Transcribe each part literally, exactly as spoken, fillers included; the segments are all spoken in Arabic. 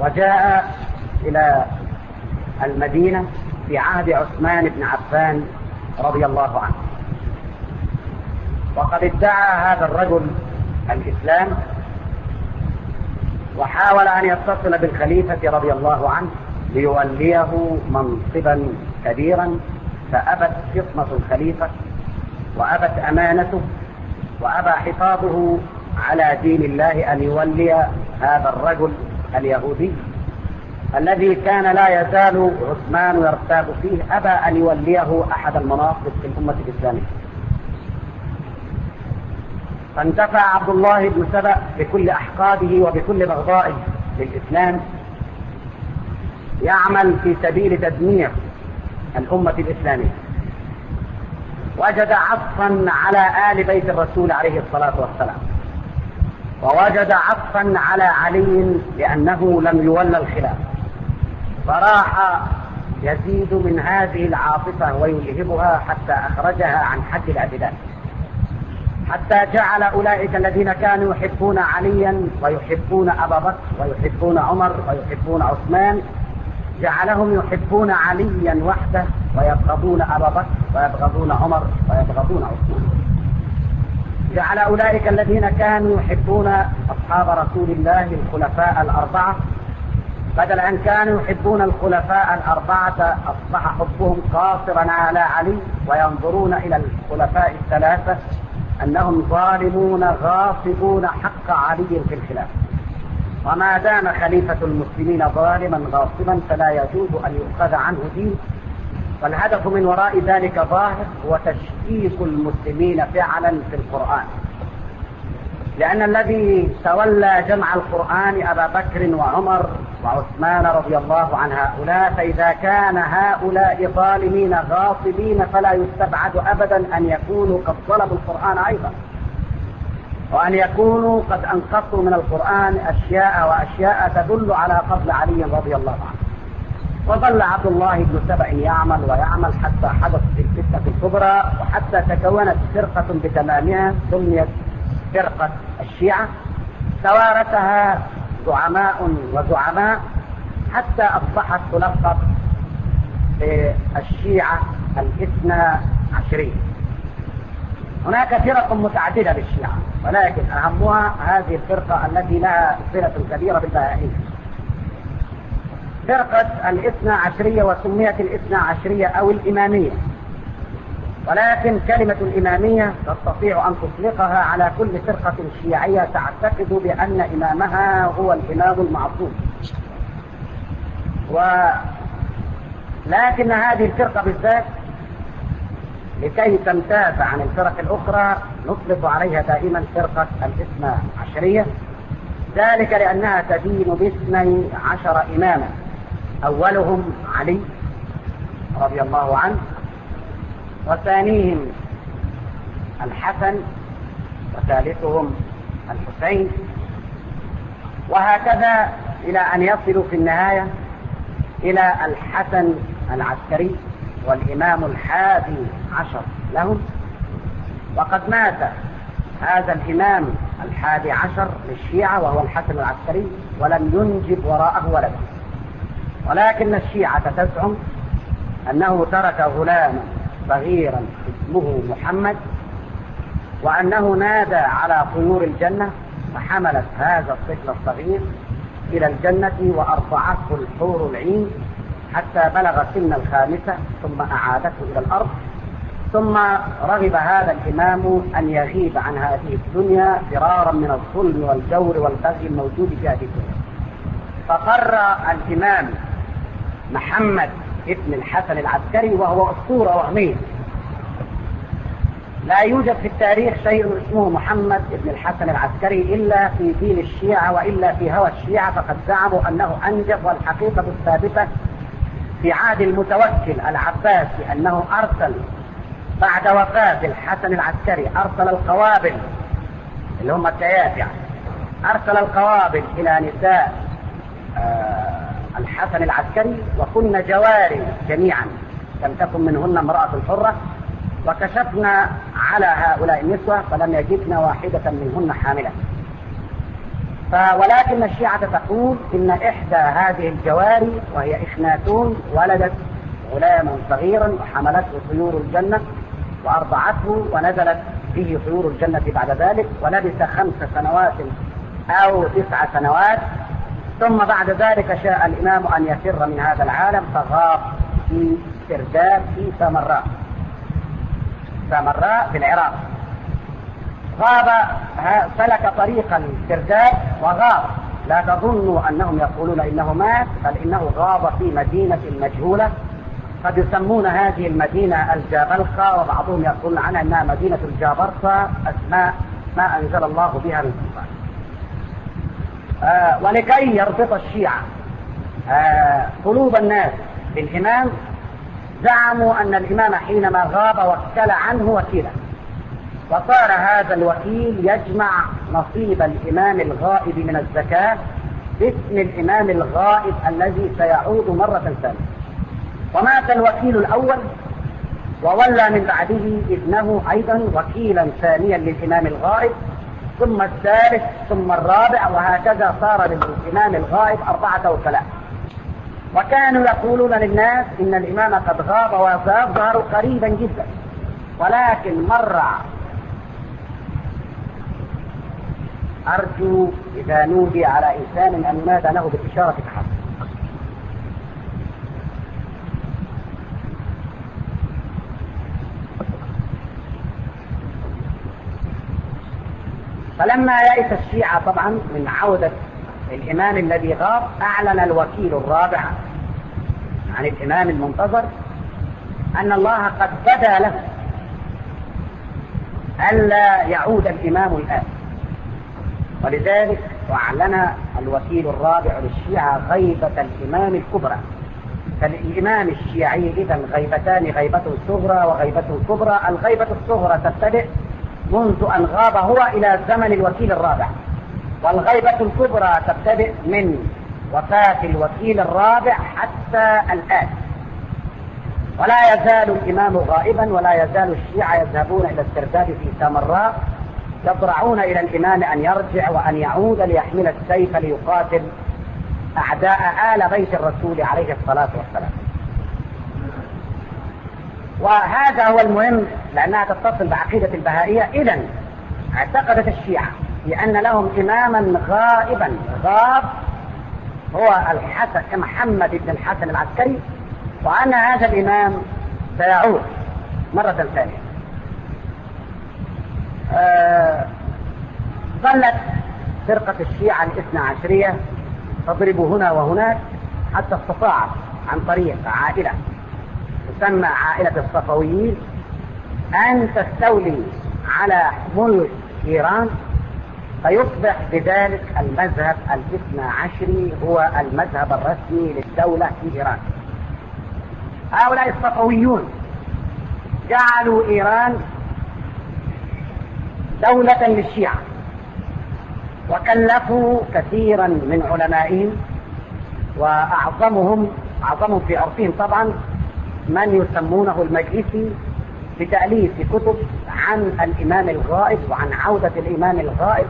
وجاء إلى المدينة في عهد عثمان بن عفان رضي الله عنه، وقد ادعى هذا الرجل الإسلام وحاول أن يتصل بالخليفة رضي الله عنه ليوليه منصبا كبيرا، فأبت فطنة الخليفة وأبت أمانته وأبى حفاظه على دين الله أن يولي هذا الرجل اليهودي الذي كان لا يزال عثمان يرتاب فيه، أبى أن يوليه أحد المناصب في الأمة الإسلامية. فاندفع عبد الله بن سبأ بكل أحقاده وبكل بغضائه للإسلام يعمل في سبيل تدمير الأمة الإسلامية. وجد عطفا على آل بيت الرسول عليه الصلاة والسلام، ووجد عطفا على علي لأنه لم يولى الخلافة، فراح يزيد من هذه العاطفة ويلهبها حتى أخرجها عن حد الاعتدال، حتى جعل أولئك الذين كانوا يحبون عليا ويحبون أبا بكر ويحبون عمر ويحبون عثمان، جعلهم يحبون عليا وحده ويبغضون أبا بكر ويبغضون عمر ويبغضون عثمان. جعل أولئك الذين كانوا يحبون أصحاب رسول الله الخلفاء الأربعة، بدل أن كانوا يحبون الخلفاء الأربعة أصبح حبهم قاصرا على علي، وينظرون إلى الخلفاء الثلاثة أنهم ظالمون غاصبون حق علي في الخلافة. وما دام خليفة المسلمين ظالما غاصبا فلا يجوز أن يؤخذ عنه دين، والهدف من وراء ذلك ظاهر هو تشكيك المسلمين فعلا في القرآن، لأن الذي تولى جمع القرآن أبا بكر وعمر وعثمان رضي الله عن هؤلاء، فإذا كان هؤلاء ظالمين غاصبين فلا يستبعد أبدا أن يكونوا قد ظلموا القرآن أيضا، وأن يكونوا قد أنقصوا من القرآن أشياء وأشياء تدل على فضل علي رضي الله عنه. وظل عبد الله بن سبأ يعمل ويعمل حتى حدثت الفتنة الكبرى، وحتى تكونت فرقة بتمامها سميت فرقة الشيعة، توارثها زعماء وزعماء حتى أصبحت تلقب بالشيعة الاثنى عشرية. هناك فرق متعددة للشيعة، ولكن أهمها هذه الفرقة التي لها صلة كبيرة بالبهائية، فرقة الاثنى عشرية، وسميت الاثنى عشرية أو الإمامية. ولكن كلمة الإمامية تستطيع أن تطلقها على كل فرقة شيعية تعتقد بأن إمامها هو الإمام المعصوم. ولكن هذه الفرقة بالذات لكي تمتاز عن الفرق الأخرى نطلق عليها دائما فرقة الاثنى عشرية، ذلك لأنها تدين باثني عشر إماما، أولهم علي رضي الله عنه، وثانيهم الحسن، وثالثهم الحسين، وهكذا إلى أن يصلوا في النهاية إلى الحسن العسكري والإمام الحادي عشر لهم. وقد مات هذا الإمام الحادي عشر للشيعة وهو الحسن العسكري ولم ينجب وراءه ولدا، ولكن الشيعة تزعم أنه ترك غلاما صغيرا اسمه محمد، وأنه نادى على طيور الجنة فحملت هذا الطفل الصغير إلى الجنة وأرضعته الحور العين حتى بلغ سن الخامسة، ثم أعادته إلى الأرض. ثم رغب هذا الإمام أن يغيب عن هذه الدنيا فرارا من الظلم والجور والبغي الموجود في هذه الدنيا، فقر الإمام محمد ابن الحسن العسكري، وهو أسطورة وهمية. لا يوجد في التاريخ شيء اسمه محمد ابن الحسن العسكري إلا في دين الشيعة وإلا في هوى الشيعة، فقد زعموا أنه أنجب. والحقيقة الثابتة في عهد المتوكل العباسي أنه أرسل بعد وفاة الحسن العسكري أرسل القوابل اللي هم التيات يعني، أرسل القوابل إلى نساء آه الحسن العسكري، وكن جواري جميعا، لم تكن منهن امرأة حرة، وكشفنا على هؤلاء النسوة فلم يجدن واحدة منهن حاملة. ولكن الشيعة تقول إن إحدى هذه الجواري وهي إخناتون ولدت غلاما صغيرا وحملته طيور الجنة وأرضعته ونزلت به طيور الجنة بعد ذلك ولبث خمس سنوات أو تسع سنوات، ثم بعد ذلك شاء الإمام أن يفر من هذا العالم فغاب في سرداب في سامراء سامراء في العراق. غاب سلك طريق السرداب وغاب. لا تظنوا أنهم يقولون إنه مات، بل إنه غاب في مدينة مجهولة قد يسمون هذه المدينة الجابلقة، وبعضهم يقولون عنها أنها مدينة الجابرصة، أسماء ما أنزل الله بها من سلطان. آه ولكي يربط الشيعة آه قلوب الناس بالإمام، زعموا أن الإمام حينما غاب وكل عنه وكيلا، وصار هذا الوكيل يجمع نصيب الإمام الغائب من الزكاة باسم الإمام الغائب الذي سيعود مرة ثانية. ومات الوكيل الأول وولى من بعده ابنه أيضا وكيلا ثانيا للإمام الغائب، ثم الثالث ثم الرابع، وهكذا صار للإمام الغائب أربعة أو ثلاثة. وكانوا يقولون للناس إن الإمام قد غاب وسيظهر قريبا جدا، ولكن مر. أرجو إذا نودي على إنسان أن ينادى له بالإشارة فحسب. فلما يئس الشيعة طبعا من عودة الإمام الذي غاب، أعلن الوكيل الرابع عن الإمام المنتظر أن الله قد بدا له ألا يعود الإمام الآن، ولذلك أعلن الوكيل الرابع للشيعة غيبة الإمام الكبرى. فالإمام الشيعي إذن غيبتان، غيبة صغرى وغيبة كبرى. الغيبة الصغرى تبتدئ منذ أن غاب هو إلى زمن الوكيل الرابع، والغيبة الكبرى تبتدئ من وفاة الوكيل الرابع حتى الآن. ولا يزال الإمام غائبا، ولا يزال الشيعة يذهبون إلى السرداب في سامراء يضرعون إلى الإمام أن يرجع وأن يعود ليحمل السيف ليقاتل أعداء آل بيت الرسول عليه الصلاة والسلام. وهذا هو المهم، لأنها تتصل بعقيدة البهائية. إذن اعتقدت الشيعة بأن لهم إماما غائبا غاب هو الحسن محمد بن الحسن العسكري، وأن هذا الإمام سيعود مرة ثانية. آه ظلت فرقة الشيعة الاثنى عشرية تضرب هنا وهناك حتى استطاعت عن طريق عائلة تسمى عائلة الصفويين أن تستولي على ملك إيران، فيصبح بذلك المذهب الاثنى عشري هو المذهب الرسمي للدولة في إيران. هؤلاء الصفويون جعلوا إيران دولة للشيعة، وكلفوا كثيرا من علمائهم، وأعظمهم أعظمهم في عرفهم طبعا من يسمونه المجلسي، بتأليف كتب عن الإمام الغائب وعن عودة الإمام الغائب،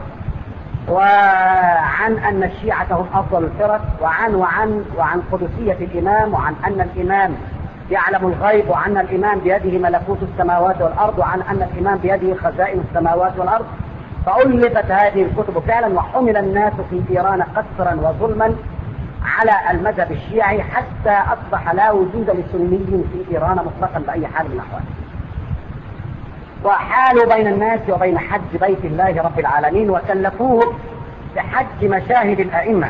وعن أن الشيعة هم أفضل الفرق، وعن وعن وعن قدسية الإمام، وعن أن الإمام يعلم الغيب، وعن الإمام بيده ملكوت السماوات والأرض، وعن أن الإمام بيده خزائن السماوات والأرض. فألفت هذه الكتب فعلا، وحمل الناس في إيران قسرا وظلما على المذهب الشيعي، حتى أصبح لا وجود لسني في إيران مطلقا بأي حال من الأحوال. وحالوا بين الناس وبين حج بيت الله رب العالمين، وكلفوه بحج مشاهد الأئمة.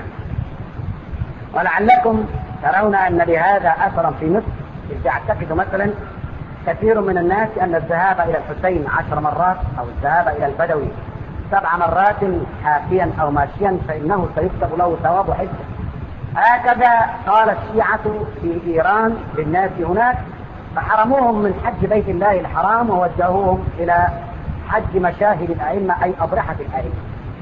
ولعلكم ترون أن لهذا أثرا في مصر، إذ يعتقد مثلا كثير من الناس أن الذهاب إلى الحسين عشر مرات أو الذهاب إلى البدوي سبع مرات حافيا أو ماشيا فإنه سيكتب له ثواب حجة. هكذا قال الشيعة في إيران للناس هناك، فحرموهم من حج بيت الله الحرام ووجهوهم إلى حج مشاهد الأئمة أي أضرحة الأئمة.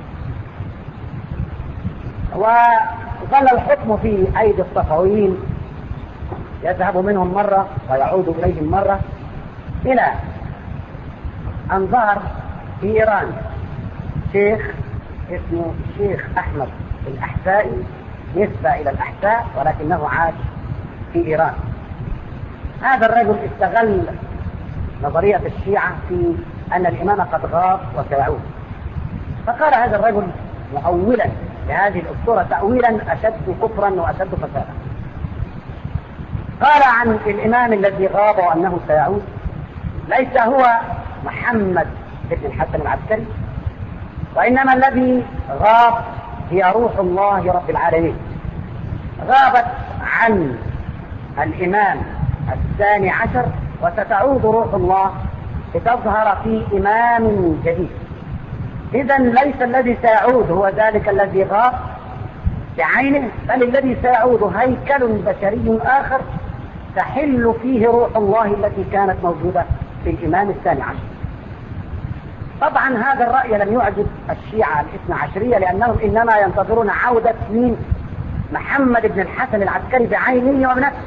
وظل الحكم في أيدي الصفويين، يذهب منهم مرة ويعود إليهم مرة، إلى أن ظهر في إيران شيخ اسمه الشيخ أحمد الأحسائي، نسبة إلى الأحساء ولكنه عاش في إيران. هذا الرجل استغل نظرية الشيعة في أن الإمام قد غاب وسيعود، فقال هذا الرجل مؤولا لهذه الأسطورة تأويلا أشد كفرا وأشد فسادا. قال عن الإمام الذي غاب وأنه سيعود: ليس هو محمد بن الحسن العسكري، وإنما الذي غاب هي روح الله رب العالمين. غابت عن الإمام الثاني عشر وستعود روح الله لتظهر في إمام جديد. إذن ليس الذي سيعود هو ذلك الذي غاب بعينه، بل الذي سيعود هيكل بشري آخر تحل فيه روح الله التي كانت موجودة في الإمام الثاني عشر. طبعا هذا الرأي لم يعجب الشيعة الاثنى عشرية، لأنهم إنما ينتظرون عودة مين؟ محمد بن الحسن العسكري بعينه وبنفسه.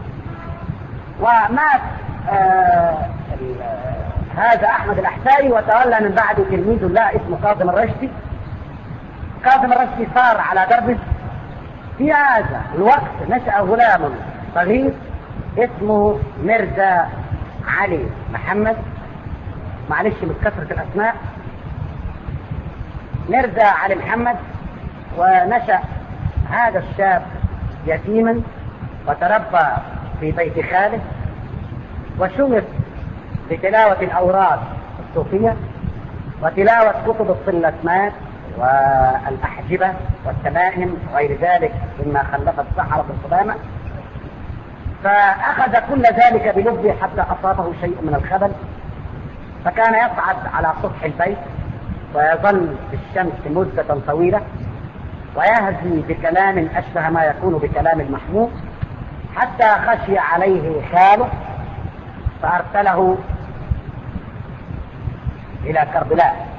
ومات آه هذا أحمد الأحسائي وتولى من بعده تلميذ له اسمه كاظم الرشدي. كاظم الرشدي صار على دربه. في هذا الوقت نشأ غلام صغير اسمه ميرزا علي محمد، معلش من كثرة الأسماء، ميرزا علي محمد. ونشأ هذا الشاب يتيما وتربى في بيت خاله، وشغل بتلاوة الأوراد الصوفية وتلاوة كتب الصلتمات والأحجبة والتمائم وغير ذلك مما خلف السحرة القدامى. فأخذ كل ذلك بلبه حتى أصابه شيء من الخبل، فكان يصعد على سطح البيت ويظل في الشمس مدة طويلة ويهزي بكلام أشبه ما يكون بكلام المحمود، حتى خشي عليه خاله فأرسله إلى كربلاء،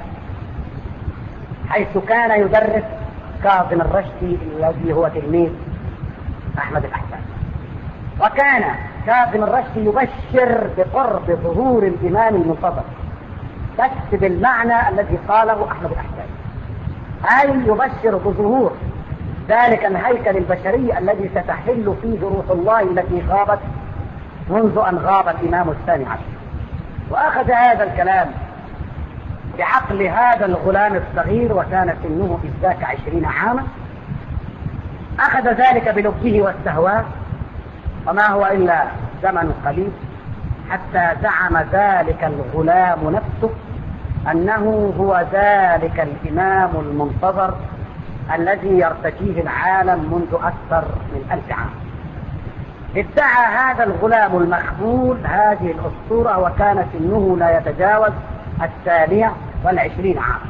حيث كان يدرس كاظم الرشدي الذي هو تلميذ أحمد الأحسائي. وكان كاظم الرشدي يبشر بقرب ظهور الإمام المنتظر، بس بالمعنى الذي قاله أحمد الأحسائي، أي يبشر بظهور ذلك الهيكل البشري الذي ستحل فيه روح الله التي غابت منذ أن غاب الإمام الثاني عشر. وأخذ هذا الكلام بعقل هذا الغلام الصغير وكان سنه إذ ذاك عشرين عاما، أخذ ذلك بلبه واستهواه، وما هو إلا زمن قليل حتى زعم ذلك الغلام نفسه أنه هو ذلك الإمام المنتظر الذي يرتجيه العالم منذ أكثر من ألف عام. ادعى هذا الغلام المخبول هذه الأسطورة وكان سنه لا يتجاوز الثانية والعشرين عام.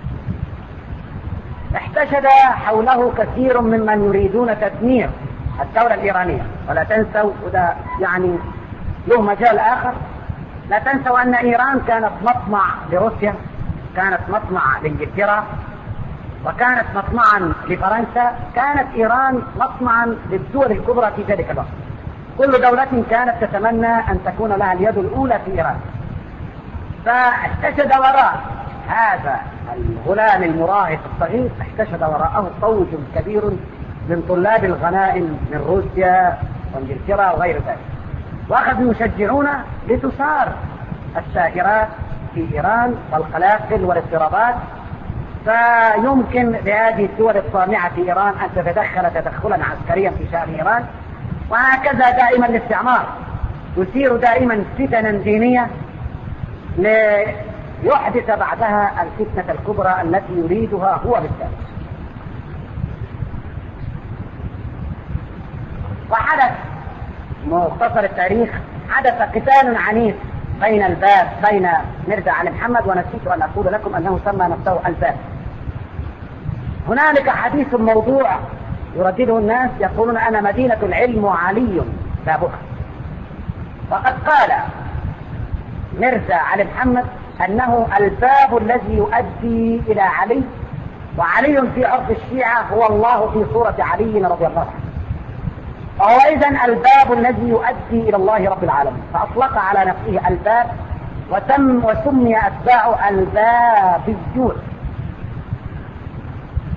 احتشد حوله كثير ممن يريدون تدمير الدولة الإيرانية. ولا تنسوا، وده يعني له مجال آخر، لا تنسوا أن إيران كانت مطمع لروسيا، كانت مطمع لإنجلترا، وكانت مطمعا لفرنسا، كانت إيران مطمعا للدول الكبرى في ذلك الوقت. كل دولة كانت تتمنى أن تكون لها اليد الأولى في إيران. فاحتشد وراء هذا الغلام المراهق الصغير، احتشد وراءه فوج كبير من طلاب الغنائم من روسيا وانجلترا وغير ذلك، واخذوا يشجعون لتثار الثائرات في ايران والقلاقل والاضطرابات، فيمكن لهذه الدول الطامعة في ايران ان تتدخل تدخلا عسكريا في شأن ايران. وهكذا دائما الاستعمار يثير دائما فتنا دينية ليحدث بعدها الفتنة الكبرى التي يريدها هو بالذات. وحدث مختصر التاريخ، حدث قتال عنيف بين الباب بين ميرزا علي محمد، ونسيت أن أقول لكم أنه سمى نفسه الباب. هنالك حديث موضوع يردده الناس يقولون أنا مدينة العلم وعلي بابها. وقد قال ميرزا علي محمد أنه الباب الذي يؤدي إلى علي، وعلي في عرف الشيعة هو الله في صورة علي رضي الله عنه، فهو إذن الباب الذي يؤدي إلى الله رب العالمين. فأطلق على نفسه الباب وتم وسمي أتباعه البابيون.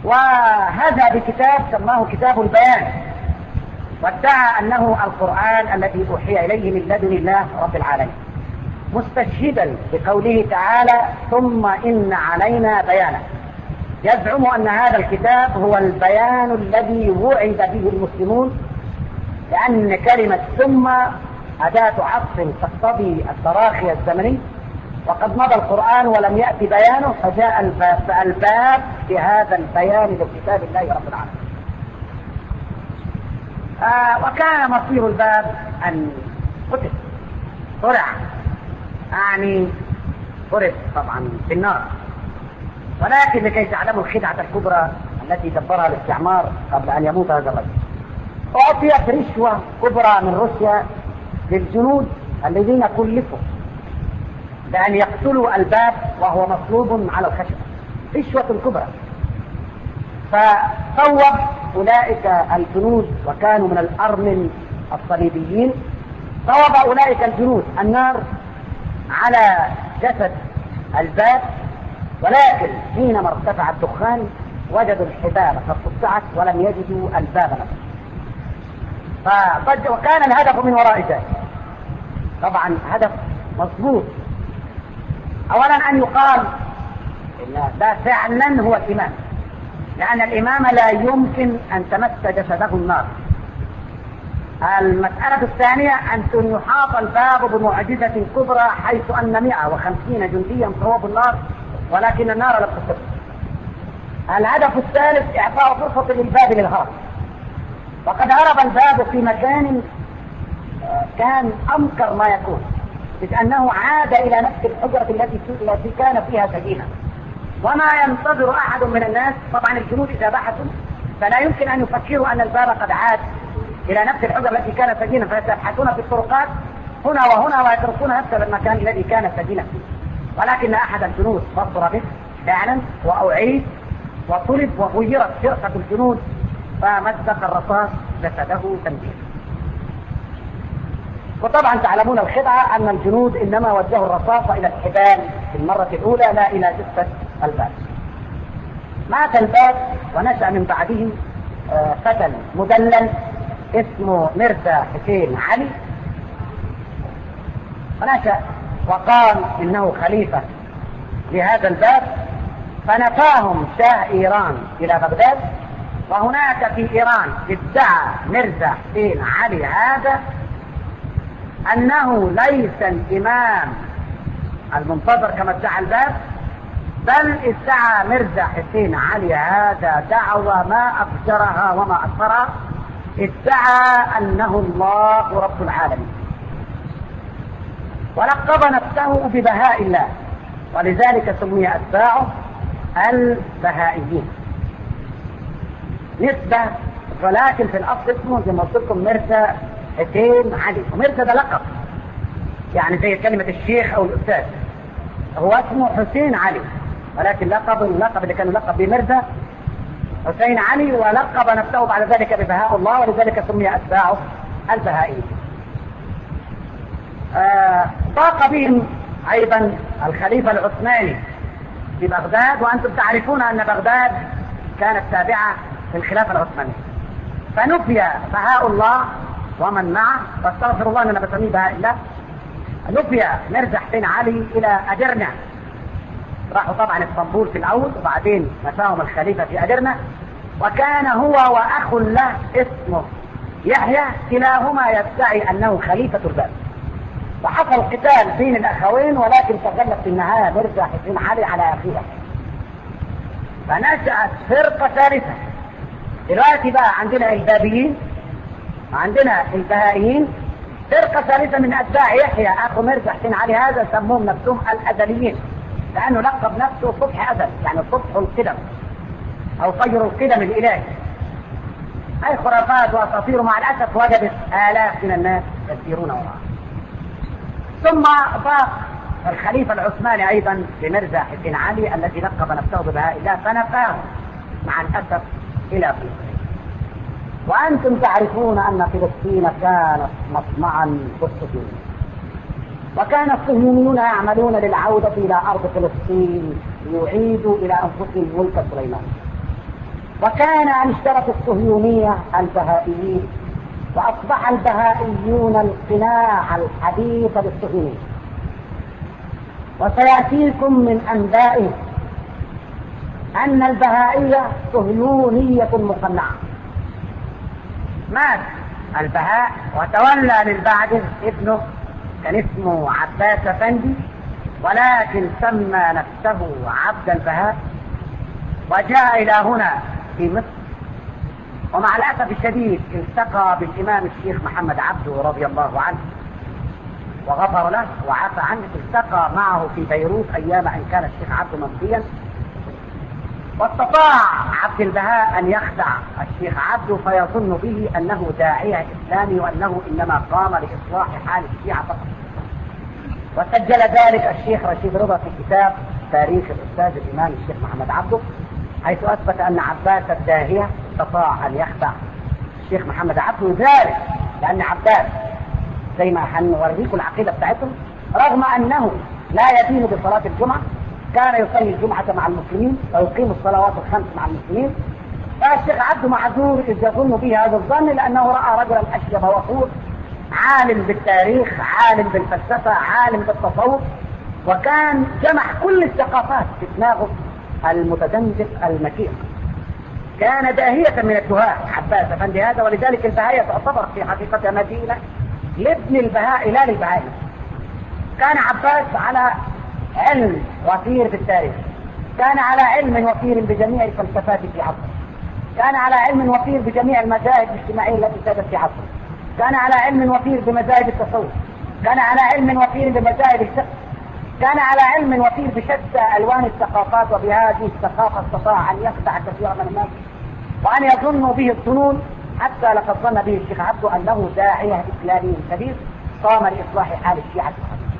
وهذا بكتاب سماه كتاب البيان، وادعى أنه القرآن الذي أوحي إليه من لدن الله رب العالمين، مستشهدا بقوله تعالى ثم إن علينا بيانه. يزعم أن هذا الكتاب هو البيان الذي وعد به المسلمون، لأن كلمة ثم أداة عطف تقتضي التراخي الزمني، وقد مضى القرآن ولم يأتي بيانه، فجاء الباب, الباب بهذا البيان لكتاب الله رب العالمين. آه وكان مصير الباب أن قتل، طرع، يعني فرد طبعا في النار. ولكن لكي تعلموا الخدعة الكبرى التي دبرها الاستعمار قبل أن يموت هذا الرجل، أعطيت رشوة كبرى من روسيا للجنود الذين كلفوا بأن يقتلوا الباب وهو مصلوب على الخشب، رشوة كبرى. فصوب أولئك الجنود، وكانوا من الأرمن الصليبيين، صوب أولئك الجنود النار على جسد الباب، ولكن حينما ارتفع الدخان وجدوا الحبال قد قطعت ولم يجدوا الباب نفسه. وكان الهدف من وراء ذلك طبعا هدف مضبوط. اولا ان يقال ان ده فعلا هو الامام، لان الامام لا يمكن ان تمس جسده النار. المسألة الثانية ان يحاط الباب بمعجزة كبرى، حيث ان مئة وخمسين جنديا صوبوا النار ولكن النار لم تصب. الهدف الثالث اعطاء فرصة للباب للهرب، وقد هرب الباب في مكان كان أمكر ما يكون، إذ أنه عاد إلى نفس الحجرة التي التي كان فيها سجينة. وما ينتظر أحد من الناس، طبعا الجنود إذا بحثوا فلا يمكن أن يفكروا أن الباب قد عاد إلى نفس الحجرة التي كان سجينة، فيبحثون في الطرقات هنا وهنا ويتركون نفس المكان الذي كان سجينة فيه. ولكن أحد الجنود بصر به فعلا وأعيد وطلب وغيرت فرقة الجنود، فمزق الرصاص جسده تنبيه. وطبعا تعلمون الخدعة أن الجنود إنما وجهوا الرصاص إلى الحبال في المرة الأولى لا إلى جثة الباب. مات الباب ونشأ من بعده فتى مدلل اسمه مرزا حسين علي، ونشأ وقال إنه خليفة لهذا الباب، فنفاهم شاه إيران إلى بغداد. وهناك في إيران ادعى مرزا حسين علي هذا أنه ليس الإمام المنتظر كما ادعى الباب، بل ادعى مرزا حسين علي هذا دعوة ما أفجرها وما أكثرها، ادعى أنه الله رب العالمين، ولقب نفسه ببهاء الله، ولذلك سمي أتباعه البهائيين نسبة، ولكن في الأصل اسمه زي ما قلت لكم مرزا حسين علي. ومرزا ده لقب، يعني زي كلمة الشيخ أو الأستاذ، هو اسمه حسين علي، ولكن لقب اللقب اللي كان لقب بمرزا حسين علي، ولقب نفسه بعد ذلك ببهاء الله، ولذلك سمي أتباعه البهائيين. آه ضاق بهم أيضا الخليفة العثماني في بغداد، وأنتم تعرفون أن بغداد كانت تابعة للخلافة العثمانية، فنفي بهاء الله ومن معه، واستغفر الله أن أنا بسميه بهاء الله، نفي مرزا حسين علي إلى أدرنة. راحوا طبعا اسطنبول في الأول، وبعدين نفاهم الخليفة في أدرنة، وكان هو وأخ له اسمه يحيى كلاهما يدعي أنه خليفة الباب، وحصل قتال بين الأخوين، ولكن تغلب في النهاية مرزا حسين علي على أخيه، فنشأت فرقة ثالثة. دلوقتي بقى عندنا البابيين وعندنا البهائيين، فرقة ثالثة من أتباع يحيى أخو مرزا حسين علي هذا سموهم نفسهم الأزليين، لأنه لقب نفسه صبح أزل، يعني صبح القدم أو طير القدم الإلهي. هاي خرافات وأساطير مع الأسف وجدت آلاف من الناس يسيرون وراءها. ثم ضاق الخليفة العثماني أيضا بمرزا حسين علي الذي لقب نفسه ببهاء الله، فنفاه مع الأسف إلى فلسطين. وأنتم تعرفون أن فلسطين كانت مطمعا للصهيونيين، وكان الصهيونيون يعملون للعودة إلى أرض فلسطين ليعيدوا إلى أنفسهم ملك سليمان. وكان أن اشترت الصهيونية البهائيين، وأصبح البهائيون القناع الحديث للصهيونية. وسيأتيكم من أنبائه أن البهائية صهيونية مقنعة. مات البهاء وتولى من بعده ابنه، كان اسمه عباس أفندي، ولكن سمى نفسه عبد البهاء، وجاء إلى هنا في مصر. ومع الأسف الشديد التقى بالإمام الشيخ محمد عبده رضي الله عنه وغفر له وعفى عنه. التقى معه في بيروت أيام أن كان الشيخ عبده ممضيا، واستطاع عبد البهاء أن يخدع الشيخ عبده فيظن به أنه داعية إسلامي وأنه إنما قام لإصلاح حال الشيعة فقط. وسجل ذلك الشيخ رشيد رضا في كتاب تاريخ الأستاذ الإمام الشيخ محمد عبده، حيث أثبت أن عباس الداهية استطاع أن يخدع الشيخ محمد عبده، ذلك لأن عباس زي ما هنوريكم العقيدة بتاعتهم، رغم أنه لا يدين بصلاة الجمعة، كان يصلي الجمعة مع المسلمين ويقيم الصلوات الخمس مع المسلمين. فالشيخ عبده معذور إذ يظن به هذا الظن، لأنه رأى رجلا أشيب وقور، عالم بالتاريخ، عالم بالفلسفة، عالم بالتصوف، وكان جمع كل الثقافات في دماغه المتدنجق المكير. كان داهية من الدهاء عباس أفندي هذا، ولذلك البهائية تعتبر في حقيقتها مدينة لابن البهاء لا للبهائي. كان عباس على علم وفير بالتاريخ، كان على علم وفير بجميع الفلسفات في عصره، كان على علم وفير بجميع المذاهب الاجتماعية التي سادت في عصره، كان على علم وفير بمذاهب التصوف، كان على علم وفير بمذاهب الفقه، كان على علم وفير بشتى ألوان الثقافات. وبهذه الثقافة استطاع أن يخدع كثيرا من الناس وأن يظنوا به الظنون، حتى لقد ظن به الشيخ عبده أنه داعية إسلامي كبير قام لإصلاح حال الشيعة.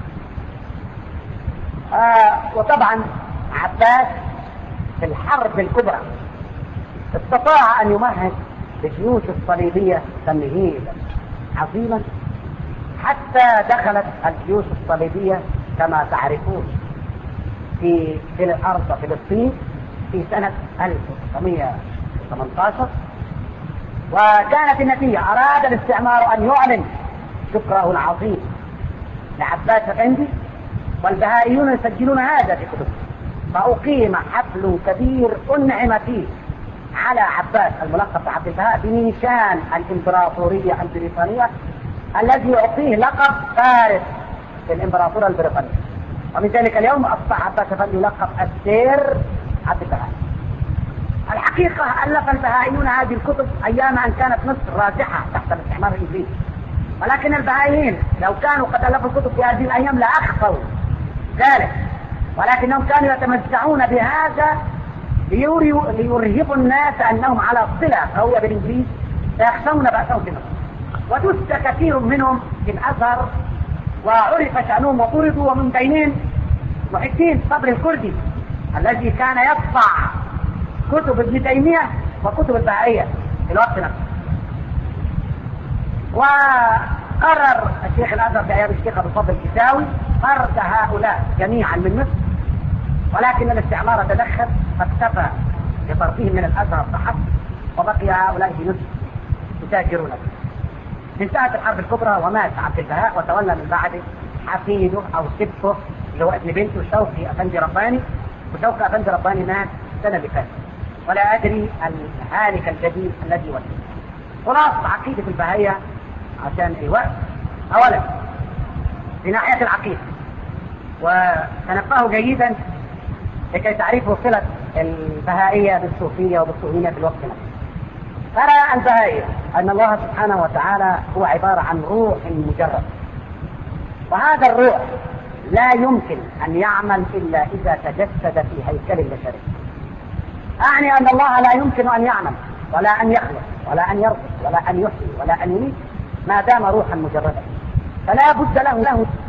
آه وطبعا عباس في الحرب الكبرى استطاع أن يمهد للجيوش الصليبية تمهيدا عظيما، حتى دخلت الجيوش الصليبية كما تعرفون في في الأرض فلسطين في سنة ألف وتسعمائة وثمانية عشر. وكانت النتيجة أراد الاستعمار أن يعلن شكره العظيم لعباس أفندي، والبهائيون يسجلون هذا في كتبهم. فأقيم حفل كبير أنعم فيه على عباس الملقب بعبد البهاء بنيشان الإمبراطورية البريطانية الذي يعطيه لقب فارس في الإمبراطورية البريطانية. ومن ذلك اليوم أصبح عباس أفندي يلقب السير عبد البهاء. الحقيقة ألف البهائيون هذه الكتب أيام أن كانت مصر راجحة تحت الاستعمار الإنجليزي، ولكن البهائيين لو كانوا قد ألفوا الكتب في هذه الأيام لأخفوا ذلك، ولكنهم كانوا يتمتعون بهذا ليرهبوا الناس أنهم على صلة قوية بالإنجليز، فيخشون بأسهم في مصر. ودس كثير منهم في الأزهر وعرف شأنهم وطردوا، ومن بينهم محي الدين صبري الكردي الذي كان يطبع كتب ابن تيمية وكتب البهائية في الوقت نفسه. وقرر الشيخ الأزهر في أيام الشيخ أبو فضل الكساوي طرد هؤلاء جميعا من مصر، ولكن الاستعمار تدخل فاكتفى بطردهم من الأزهر فحسب، وبقي هؤلاء في مصر يتاجرون به. انتهت الحرب الكبرى ومات عبد البهاء، وتولى من بعده حفيده أو سبته اللي هو ابن بنته شوقي أفندي رباني. وشوقي أفندي رباني مات السنة اللي فاتت، ولا أدري الهالك الجديد الذي ولد. خلاص عقيدة البهائية عشان الوقت، أولا في ناحية العقيدة، وتنبهوا جيدا لكي تعرفوا صلة البهائية بالصوفية وبالصهيونية في الوقت نفسه. ترى البهائية أن الله سبحانه وتعالى هو عبارة عن روح مجرد، وهذا الروح لا يمكن أن يعمل إلا إذا تجسد في هيكل البشري. أعني أن الله لا يمكن أن يعمل ولا أن يخلق ولا أن يرزق ولا أن يحيي ولا أن يميت ما دام روحا مجردا، فلا بد له له